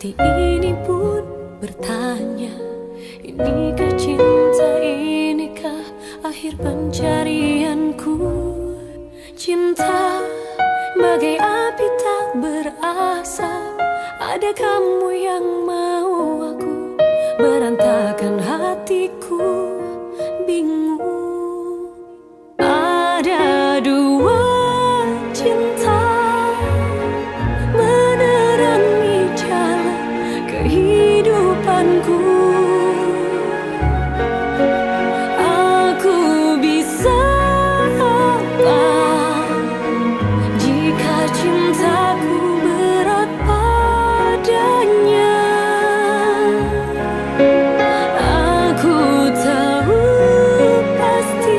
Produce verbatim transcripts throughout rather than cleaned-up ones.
Hati ini pun bertanya, inikah cinta, inikah akhir pencarianku? Cinta bagai api tak berasap, ada kamu yang mau aku, berantakan hatiku bingung. Ada dua cinta menerangi jalan kehidupanku. Aku bisa apa jika cintaku berat padanya? Aku tahu pasti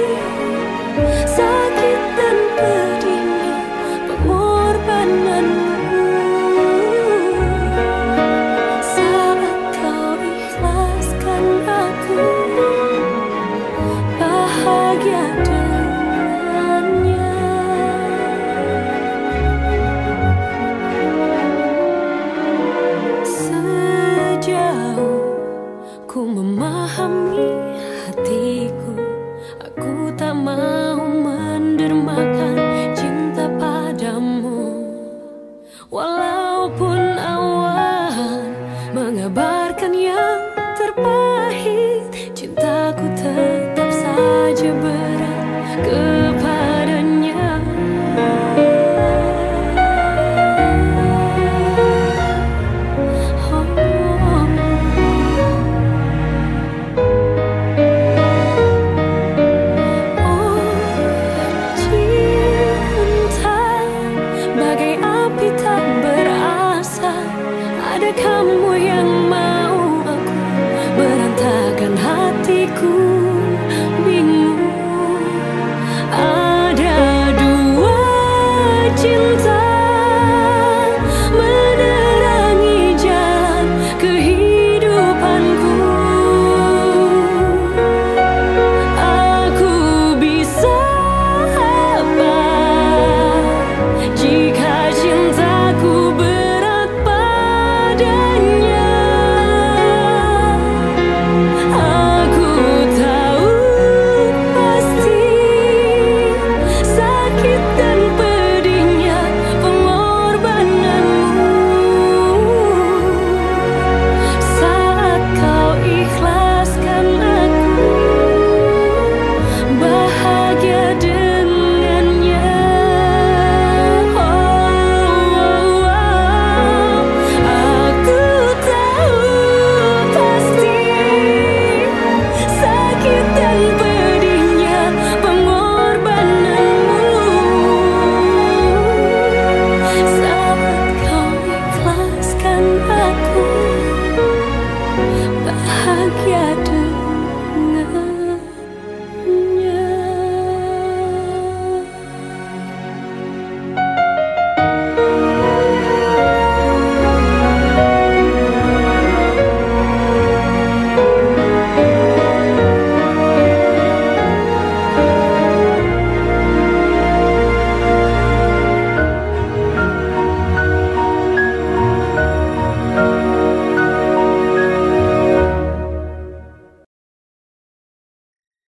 sakit dan pedihnya pengorbananmu. Saat kau ikhlaskan aku bahagia dengannya. Sejauh ku memahami hatiku, aku tak mau mendermakan cinta padamu. Walaupun awan mengabarkan yang terpahit, cintaku tetap saja berat.